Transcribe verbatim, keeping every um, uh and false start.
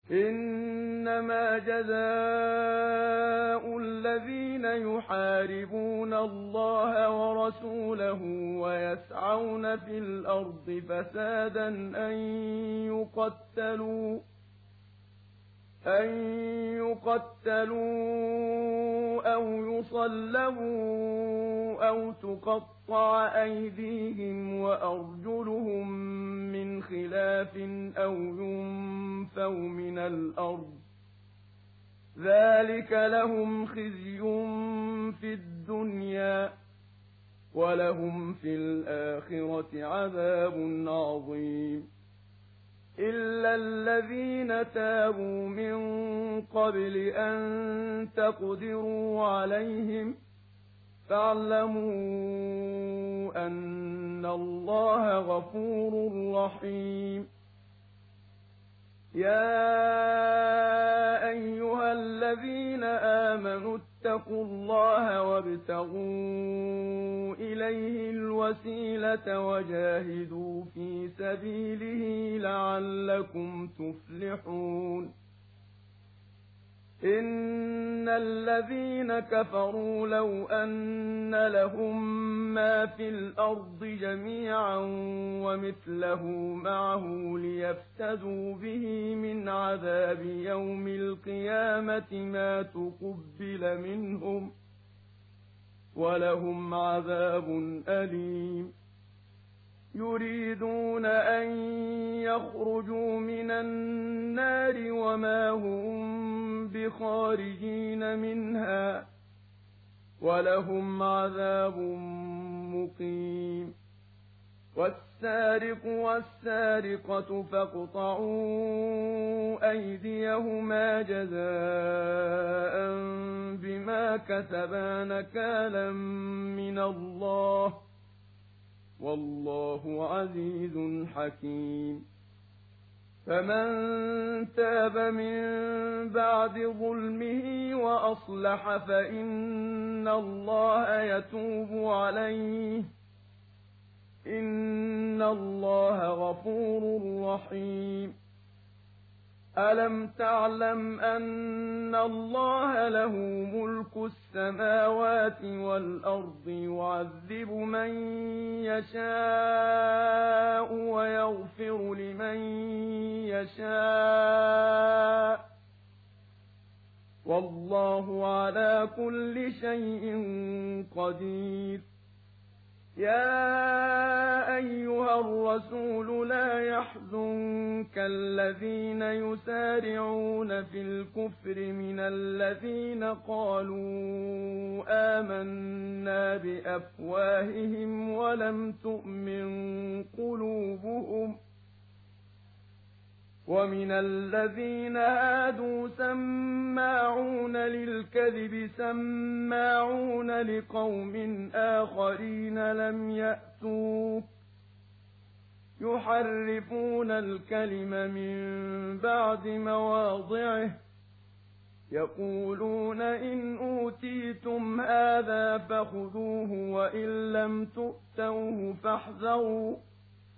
إنما جزاء الذين يحاربون الله ورسوله ويسعون في الأرض فسادا أن يقتلوا أن يقتلوا أو يصلبوا أو تقطع أيديهم وأرجلهم من خلاف أو ينفوا من الأرض ذلك لهم خزي في الدنيا ولهم في الآخرة عذاب عظيم إلا الذين تابوا من قبل أن تقدروا عليهم فاعلموا أن الله غفور رحيم يا أيها الذين آمنوا اتقوا الله وابتغوا إليه الوسيلة وجاهدوا في سبيله لعلكم تفلحون إن الذين كفروا لو أن لهم ما في الأرض جميعا ومثله معه ليفتدوا به من عذاب يوم القيامة ما تقبل منهم ولهم عذاب أليم يريدون أن يخرجوا من النار وما هم بخارجين منها ولهم عذاب مقيم والسارق والسارقة فاقطعوا أيديهما جزاء بما كسبا نكالا من الله والله عزيز حكيم فمن تاب من بعد ظلمه وأصلح فإن الله يتوب عليه إن الله غفور رحيم ألم تعلم أن الله له ملك السماوات والأرض يعذب من يشاء ويغفر لمن يشاء والله على كل شيء قدير يا أيها الرسول لا يحزنك الذين يسارعون في الكفر من الذين قالوا آمنا بأفواههم ولم تؤمن قلوبهم ومن الذين هادوا سماعون للكذب سماعون لقوم آخرين لم يأتوك يحرفون الكلم من بعد مواضعه يقولون إن أوتيتم هذا فخذوه وإن لم تؤتوه فاحذروا